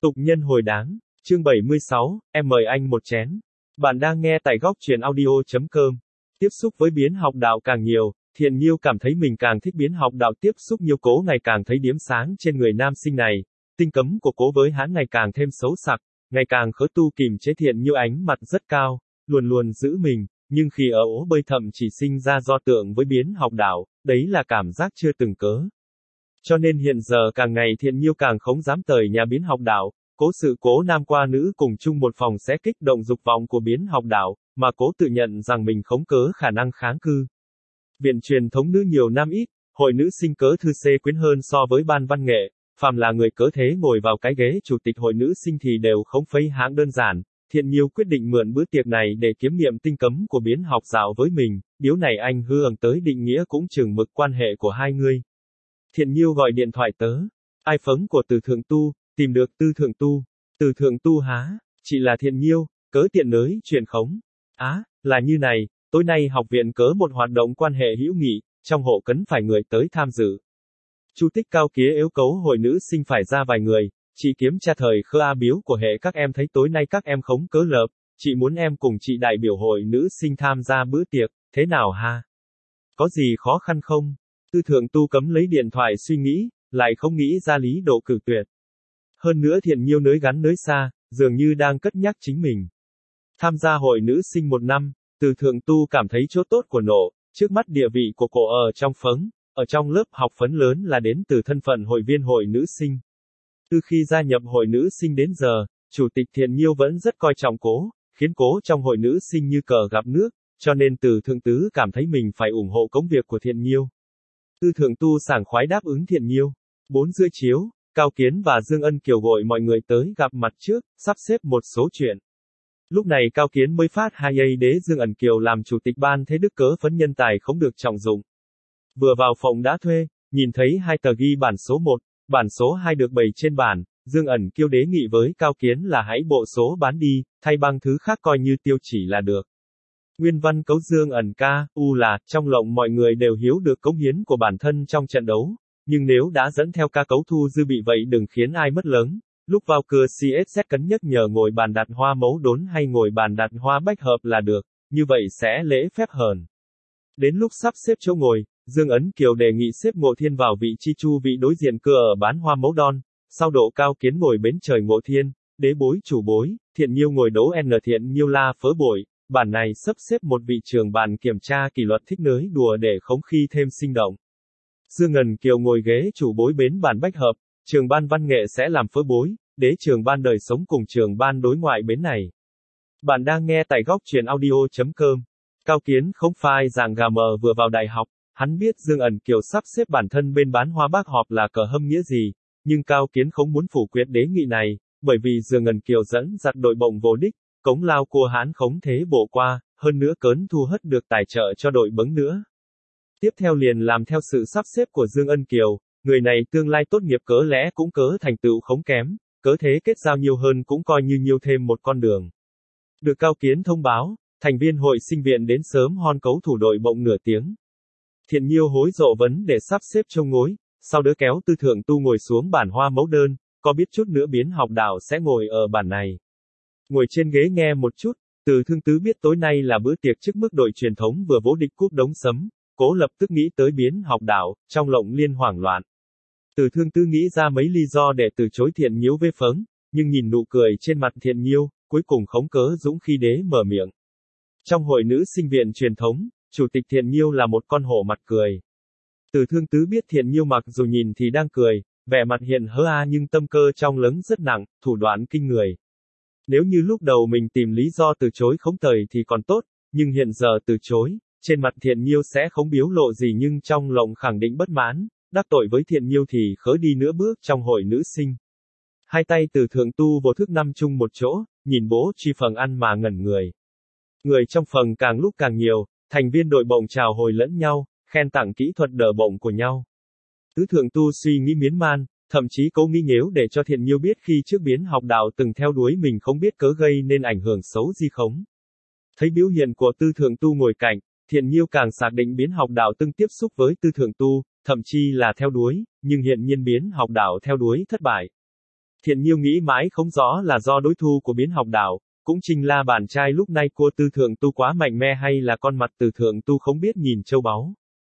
Tục nhân hồi đáng, chương 76, em mời anh một chén. Bạn đang nghe tại góc truyện audio.com. Tiếp xúc với biến học đạo càng nhiều, Thiện Nhiêu cảm thấy mình càng thích biến học đạo. Tiếp xúc nhiều Cố ngày càng thấy điểm sáng trên người nam sinh này. Tinh cấm của Cố với hắn ngày càng thêm xấu sặc, ngày càng khớ tu kìm chế. Thiện Nhiêu ánh mặt rất cao, luôn luôn giữ mình, nhưng khi ở ố bơi thậm chỉ sinh ra do tượng với biến học đạo, đấy là cảm giác chưa từng có. Cho nên hiện giờ càng ngày Thiện Nhiêu càng không dám tời nhà biến học đạo. Cố sự Cố nam qua nữ cùng chung một phòng sẽ kích động dục vọng của biến học đạo, mà Cố tự nhận rằng mình không có khả năng kháng cự. Viện truyền thống nữ nhiều nam ít, hội nữ sinh cớ thư xê quyến hơn so với ban văn nghệ, phàm là người cớ thế ngồi vào cái ghế chủ tịch hội nữ sinh thì đều không phây hãng đơn giản. Thiện Nhiêu quyết định mượn bữa tiệc này để kiếm nghiệm tinh cấm của biến học đạo với mình, điều này anh hướng tới định nghĩa cũng chừng mực quan hệ của hai người. Thiện Nhiêu gọi điện thoại tớ. iPhone của Từ Thượng Tu, tìm được Tư Thượng Tu. Từ Thượng Tu há, chị là Thiện Nhiêu, cớ tiện nới chuyện khống. Là như này, tối nay học viện cớ một hoạt động quan hệ hữu nghị, trong hộ cấn phải người tới tham dự. Chu Tích Cao Kía yếu cấu hội nữ sinh phải ra vài người, chị kiếm tra thời khơ a biếu của hệ các em thấy tối nay các em khống cớ lợp, chị muốn em cùng chị đại biểu hội nữ sinh tham gia bữa tiệc, thế nào ha? Có gì khó khăn không? Tư Thượng Tu cấm lấy điện thoại suy nghĩ, lại không nghĩ ra lý độ cử tuyệt. Hơn nữa Thiện Nhiêu nới gắn nới xa, dường như đang cất nhắc chính mình. Tham gia hội nữ sinh một năm, Từ Thượng Tu cảm thấy chỗ tốt của nộ, trước mắt địa vị của cô ở trong phấn, ở trong lớp học phấn lớn là đến từ thân phận hội viên hội nữ sinh. Từ khi gia nhập hội nữ sinh đến giờ, Chủ tịch Thiện Nhiêu vẫn rất coi trọng Cố, khiến Cố trong hội nữ sinh như cờ gặp nước, cho nên Từ Thượng Tứ cảm thấy mình phải ủng hộ công việc của Thiện Nhiêu. Tư Thượng Tu sảng khoái đáp ứng Thiện Nhiêu. 4 rưỡi chiếu, Cao Kiến và Dương Ân Kiều gọi mọi người tới gặp mặt trước, sắp xếp một số chuyện. Lúc này Cao Kiến mới phát hai giây đế Dương Ân Kiều làm chủ tịch ban thế đức cớ phấn nhân tài không được trọng dụng. Vừa vào phòng đã thuê, nhìn thấy hai tờ ghi bản số 1, bản số 2 được bày trên bản, Dương Ân Kiều đề nghị với Cao Kiến là hãy bộ số bán đi, thay bằng thứ khác coi như tiêu chỉ là được. Nguyên văn cấu Dương Ân ca, là, trong lòng mọi người đều hiểu được cống hiến của bản thân trong trận đấu, nhưng nếu đã dẫn theo ca cấu thu dư bị vậy đừng khiến ai mất lớn. Lúc vào cửa CSZ cấn nhắc nhờ ngồi bàn đặt hoa mấu đốn hay ngồi bàn đặt hoa bách hợp là được, như vậy sẽ lễ phép hơn. Đến lúc sắp xếp chỗ ngồi, Dương Ấn Kiều đề nghị xếp Ngộ Thiên vào vị chi chu vị đối diện cửa ở bán hoa mấu đon, sau Độ Cao Kiến ngồi bến trời Ngộ Thiên, đế bối chủ bối, Thiện Nhiêu ngồi đấu N Thiện Nhiêu la phớ bội. Bản này sắp xếp một vị trưởng bàn kiểm tra kỷ luật thích nới đùa để khống khi thêm sinh động. Dương Ân Kiều ngồi ghế chủ bối bến bàn bách hợp, trường ban văn nghệ sẽ làm phớ bối, đế trường ban đời sống cùng trường ban đối ngoại bến này. Bạn đang nghe tại góc truyện audio.com. Cao Kiến không phai dạng gà mờ vừa vào đại học, hắn biết Dương Ân Kiều sắp xếp bản thân bên bán hoa bác họp là cờ hâm nghĩa gì, nhưng Cao Kiến không muốn phủ quyết đề nghị này, bởi vì Dương Ân Kiều dẫn dắt đội bóng vô đích. Cống lao của hắn không thế bộ qua, hơn nữa cớn thu hất được tài trợ cho đội bóng nữa. Tiếp theo liền làm theo sự sắp xếp của Dương Ân Kiều, người này tương lai tốt nghiệp cớ lẽ cũng cớ thành tựu không kém, cớ thế kết giao nhiều hơn cũng coi như nhiều thêm một con đường. Được Cao Kiến thông báo, thành viên hội sinh viện đến sớm hon cấu thủ đội bóng nửa tiếng. Thiện Nhiêu hối rộ vấn để sắp xếp trông ngối, sau đó kéo Tư Thượng Tu ngồi xuống bản hoa mẫu đơn, có biết chút nữa biến học đạo sẽ ngồi ở bản này. Ngồi trên ghế nghe một chút, Từ Thượng Tứ biết tối nay là bữa tiệc trước mức đội truyền thống vừa vỗ địch cúp đống sấm, Cố lập tức nghĩ tới biến học đạo, trong lòng liên hoảng loạn. Từ Thượng Tứ nghĩ ra mấy lý do để từ chối Thiện Nhiêu vê phớng, nhưng nhìn nụ cười trên mặt Thiện Nhiêu, cuối cùng khống cớ dũng khi đế mở miệng. Trong hội nữ sinh viện truyền thống, chủ tịch Thiện Nhiêu là một con hổ mặt cười. Từ Thượng Tứ biết Thiện Nhiêu mặc dù nhìn thì đang cười, vẻ mặt hiện hớ nhưng tâm cơ trong lấng rất nặng, thủ đoạn kinh người. Nếu như lúc đầu mình tìm lý do từ chối không tời thì còn tốt, nhưng hiện giờ từ chối, trên mặt Thiện Nhiêu sẽ không biểu lộ gì nhưng trong lòng khẳng định bất mãn, đắc tội với Thiện Nhiêu thì khớ đi nữa bước trong hội nữ sinh. Hai tay Từ Thượng Tu vô thức nằm chung một chỗ, nhìn bố truy phần ăn mà ngẩn người. Người trong phần càng lúc càng nhiều, thành viên đội bóng chào hồi lẫn nhau, khen tặng kỹ thuật đỡ bóng của nhau. Từ Thượng Tu suy nghĩ miến man. Thậm chí Cố nghĩ nếu để cho Thiện Nhiêu biết khi trước biến học đạo từng theo đuổi mình không biết cớ gây nên ảnh hưởng xấu gì không. Thấy biểu hiện của Tư Thượng Tu ngồi cạnh, Thiện Nhiêu càng xác định biến học đạo từng tiếp xúc với Tư Thượng Tu, thậm chí là theo đuổi, nhưng hiện nhiên biến học đạo theo đuổi thất bại. Thiện Nhiêu nghĩ mãi không rõ là do đối thủ của biến học đạo, cũng chính là bạn trai lúc nay của Tư Thượng Tu quá mạnh mẽ hay là con mặt Tư Thượng Tu không biết nhìn châu báu.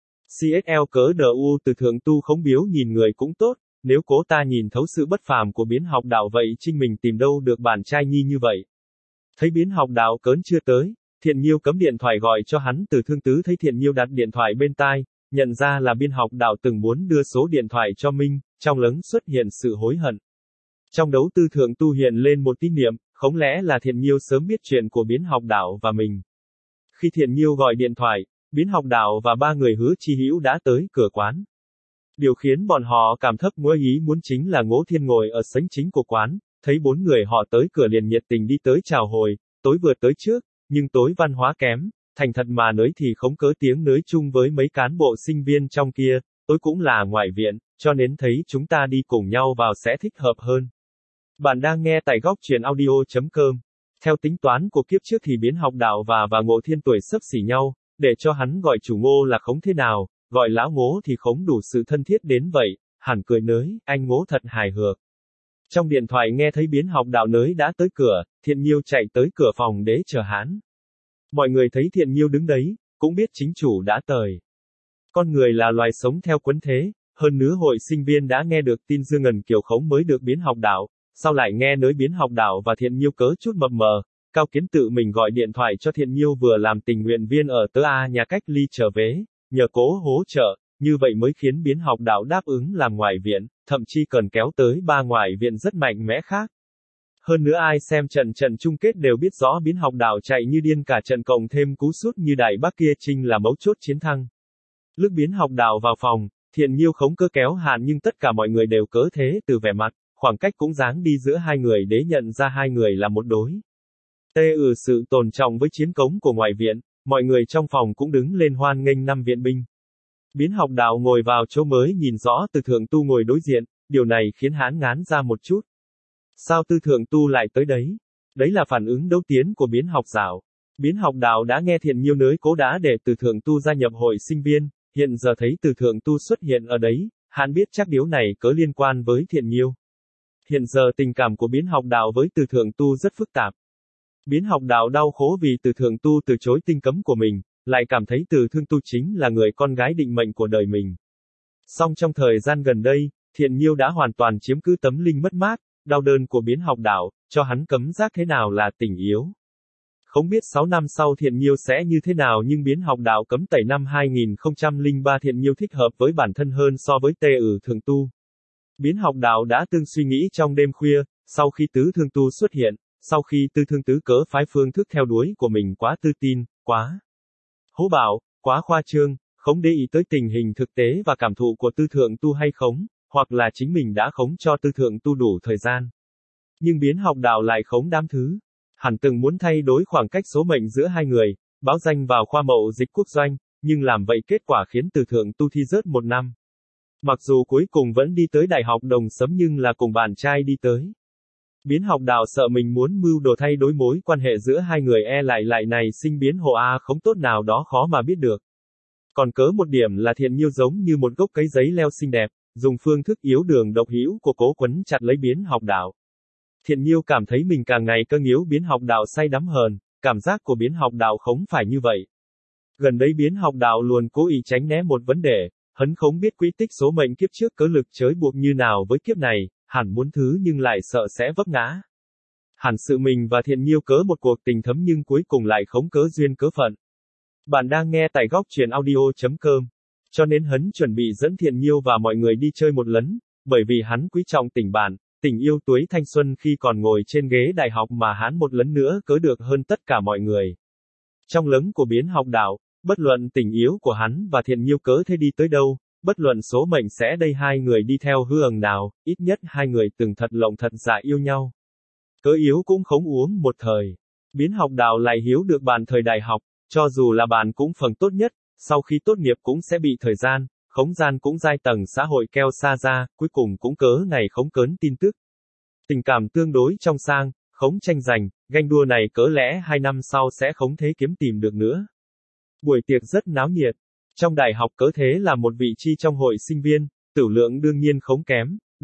CSL cỡ DU Tư Thượng Tu không biếu nhìn người cũng tốt, nếu cố ta nhìn thấu sự bất phàm của biến học đạo vậy chính mình tìm đâu được bạn trai nhi như vậy. Thấy biến học đạo cớn chưa tới, Thiện Nhiêu cấm điện thoại gọi cho hắn Từ Thương Tứ thấy Thiện Nhiêu đặt điện thoại bên tai, nhận ra là biên học đạo từng muốn đưa số điện thoại cho Minh, trong lấn xuất hiện sự hối hận. Trong đấu Tư Thượng Tu hiện lên một tín niệm, không lẽ là Thiện Nhiêu sớm biết chuyện của biến học đạo và mình. Khi Thiện Nhiêu gọi điện thoại, biến học đạo và ba người Hứa Chi Hữu đã tới cửa quán. Điều khiến bọn họ cảm thấp ngoài ý muốn chính là Ngô Thiên ngồi ở sảnh chính của quán, thấy bốn người họ tới cửa liền nhiệt tình đi tới chào hồi, tối vừa tới trước, nhưng tối văn hóa kém, thành thật mà nói thì không cớ tiếng nói chung với mấy cán bộ sinh viên trong kia, tối cũng là ngoại viện, cho nên thấy chúng ta đi cùng nhau vào sẽ thích hợp hơn. Bạn đang nghe tại góc truyện audio.com. Theo tính toán của kiếp trước thì biến học đạo và Ngô Thiên tuổi xấp xỉ nhau, để cho hắn gọi chủ Ngô là không thế nào, gọi lão Ngô thì không đủ sự thân thiết đến vậy, hẳn cười nới, anh Ngô thật hài hước. Trong điện thoại nghe thấy biến học đạo nới đã tới cửa, Thiện Nhiêu chạy tới cửa phòng để chờ hắn. Mọi người thấy Thiện Nhiêu đứng đấy, cũng biết chính chủ đã tới. Con người là loài sống theo quấn thế, hơn nữa hội sinh viên đã nghe được tin Dương Ngần Kiều Khống mới được biến học đạo, sau lại nghe nói biến học đạo và Thiện Nhiêu cớ chút mập mờ, Cao Kiến tự mình gọi điện thoại cho Thiện Nhiêu vừa làm tình nguyện viên ở tớ A nhà cách ly trở về, nhờ cố hỗ trợ, như vậy mới khiến biến học đạo đáp ứng làm ngoại viện, thậm chí còn kéo tới ba ngoại viện rất mạnh mẽ khác. Hơn nữa ai xem trận chung kết đều biết rõ biến học đạo chạy như điên cả trận cộng thêm cú sút như Đại Bắc kia chính là mấu chốt chiến thắng. Lúc biến học đạo vào phòng, Thiện Nhiêu không cơ kéo Hàn nhưng tất cả mọi người đều cớ thế từ vẻ mặt, khoảng cách cũng dáng đi giữa hai người để nhận ra hai người là một đối. Sự tôn trọng với chiến cống của ngoại viện, mọi người trong phòng cũng đứng lên hoan nghênh năm viện binh. Biến học đạo ngồi vào chỗ mới nhìn rõ Từ Thượng Tu ngồi đối diện, điều này khiến hắn ngán ra một chút. Sao Tư Thượng Tu lại tới đấy? Đấy là phản ứng đấu tiến của biến học đạo. Biến học đạo đã nghe Thiện Nhiêu nói cố đã để Từ Thượng Tu gia nhập hội sinh viên, hiện giờ thấy Từ Thượng Tu xuất hiện ở đấy, hắn biết chắc điều này có liên quan với Thiện Nhiêu. Hiện giờ tình cảm của biến học đạo với Từ Thượng Tu rất phức tạp. Biến học đạo đau khổ vì Từ Thượng Tu từ chối tinh cấm của mình, lại cảm thấy Từ Thương Tu chính là người con gái định mệnh của đời mình. Song trong thời gian gần đây, Thiện Nhiêu đã hoàn toàn chiếm cứ tấm linh mất mát, đau đớn của biến học đạo, cho hắn cấm giác thế nào là tình yếu. Không biết 6 năm sau Thiện Nhiêu sẽ như thế nào nhưng biến học đạo cấm tẩy năm 2003 Thiện Nhiêu thích hợp với bản thân hơn so với Thượng Tu. Biến học đạo đã từng suy nghĩ trong đêm khuya, sau khi Tứ Thương Tu xuất hiện, sau khi Tư Thương Tứ cớ phái phương thức theo đuổi của mình quá tự tin, quá hố bạo, quá khoa trương, không để ý tới tình hình thực tế và cảm thụ của Tư Thượng Tu hay khống, hoặc là chính mình đã khống cho Tư Thượng Tu đủ thời gian. Nhưng biến học đạo lại khống đám thứ. Hẳn từng muốn thay đổi khoảng cách số mệnh giữa hai người, báo danh vào khoa mậu dịch quốc doanh, nhưng làm vậy kết quả khiến Từ Thượng Tu thi rớt 1 năm. Mặc dù cuối cùng vẫn đi tới đại học Đồng Sấm nhưng là cùng bạn trai đi tới. Biến học đạo sợ mình muốn mưu đồ thay đổi mối quan hệ giữa hai người lại này sinh biến hồ A không tốt nào đó khó mà biết được. Còn cớ một điểm là Thiện Nhiêu giống như một gốc cấy giấy leo xinh đẹp, dùng phương thức yếu đường độc hữu của cố quấn chặt lấy biến học đạo. Thiện Nhiêu cảm thấy mình càng ngày càng yếu biến học đạo say đắm hờn, cảm giác của biến học đạo không phải như vậy. Gần đây biến học đạo luôn cố ý tránh né một vấn đề, hắn không biết quỹ tích số mệnh kiếp trước cớ lực chới buộc như nào với kiếp này, hẳn muốn thứ nhưng lại sợ sẽ vấp ngã. Hẳn sự mình và Thiện Nhiêu cớ một cuộc tình thấm nhưng cuối cùng lại không cớ duyên cớ phận. Bạn đang nghe tại góc truyện audio.com. Cho nên hắn chuẩn bị dẫn Thiện Nhiêu và mọi người đi chơi một lần, bởi vì hắn quý trọng tình bạn, tình yêu tuổi thanh xuân khi còn ngồi trên ghế đại học mà hắn một lần nữa cớ được hơn tất cả mọi người. Trong lấn của biến học đạo, bất luận tình yếu của hắn và Thiện Nhiêu cớ thế đi tới đâu, bất luận số mệnh sẽ đây hai người đi theo hướng nào, ít nhất hai người từng thật lòng thật dạ yêu nhau. Cớ yếu cũng không uống một thời. Biến học đạo lại hiếu được bạn thời đại học, cho dù là bạn cũng phần tốt nhất, sau khi tốt nghiệp cũng sẽ bị thời gian, khống gian cũng giai tầng xã hội keo xa ra, cuối cùng cũng cớ ngày khống cớn tin tức. Tình cảm tương đối trong sang, khống tranh giành, ganh đua này cớ lẽ 2 năm sau sẽ không thế kiếm tìm được nữa. Buổi tiệc rất náo nhiệt. Trong đại học cớ thế là một vị trí trong hội sinh viên, tử lượng đương nhiên không kém,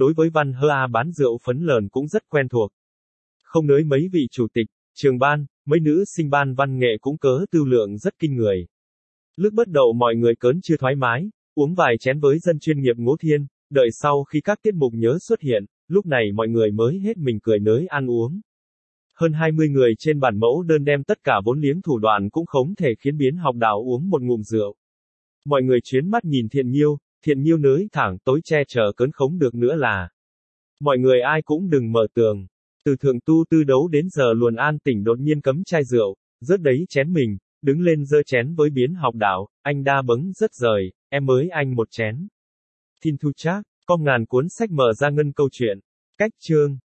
đối với Văn Hơ A bán rượu phấn lờn cũng rất quen thuộc. Không nới mấy vị chủ tịch, trường ban, mấy nữ sinh ban văn nghệ cũng cớ tư lượng rất kinh người. Lúc bắt đầu mọi người cớn chưa thoải mái, uống vài chén với dân chuyên nghiệp Ngô Thiên, đợi sau khi các tiết mục nhớ xuất hiện, lúc này mọi người mới hết mình cười nới ăn uống. Hơn 20 người trên bản mẫu đơn đem tất cả vốn liếng thủ đoạn cũng không thể khiến Biến Học Đạo uống một ngụm rượu. Mọi người chuyến mắt nhìn Thiện Nhiêu nới thẳng tối che chở cớn khống được nữa là. Mọi người ai cũng đừng mở tường. Từ thượng tu tư đấu đến giờ Luồn An tỉnh đột nhiên cấm chai rượu, rớt đấy chén mình, đứng lên giơ chén với Biến Học Đạo, anh đa bấng rất rời, em mới anh một chén. Thin Thu Trác, có ngàn cuốn sách mở ra ngân câu chuyện. Cách chương.